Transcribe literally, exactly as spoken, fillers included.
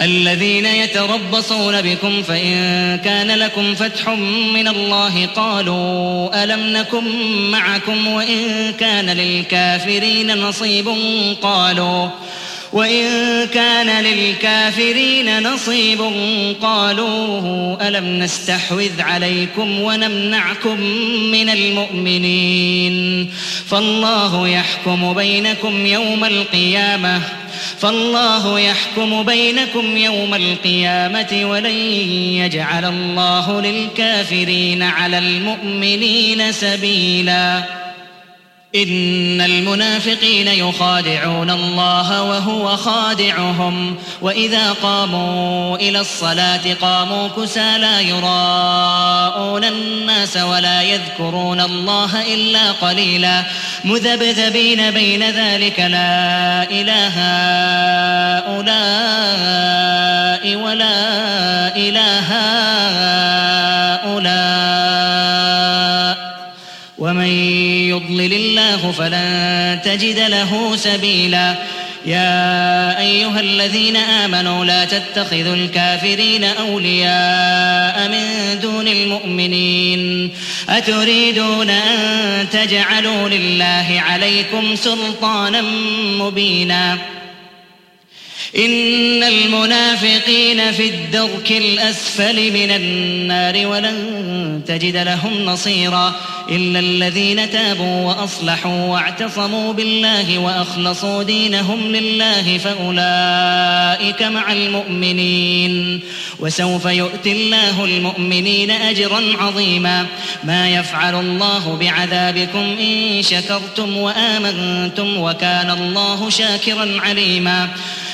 الذين يتربصون بكم فإن كان لكم فتح من الله قالوا ألم نكن معكم وإن كان للكافرين نصيب قالوا وإن كان للكافرين نصيب قالوا ألم نستحوذ عليكم ونمنعكم من المؤمنين فالله يحكم بينكم يوم القيامة فالله يحكم بينكم يوم القيامة ولن يجعل الله للكافرين على المؤمنين سبيلا إن المنافقين يخادعون الله وهو خادعهم وإذا قاموا إلى الصلاة قاموا كسالى يراءون الناس ولا يذكرون الله إلا قليلا مذبذبين بين ذلك لا إله هؤلاء ولا إله هؤلاء ومن يضلل الله فلن تجد له سبيلا يا أيها الذين آمنوا لا تتخذوا الكافرين أولياء من دون المؤمنين أتريدون أن تجعلوا لله عليكم سلطانا مبينا إن المنافقين في الدرك الأسفل من النار ولن تجد لهم نصيرا إلا الذين تابوا وأصلحوا واعتصموا بالله وأخلصوا دينهم لله فأولئك مع المؤمنين وسوف يؤتي الله المؤمنين أجرا عظيما ما يفعل الله بعذابكم إن شكرتم وآمنتم وكان الله شاكرا عليما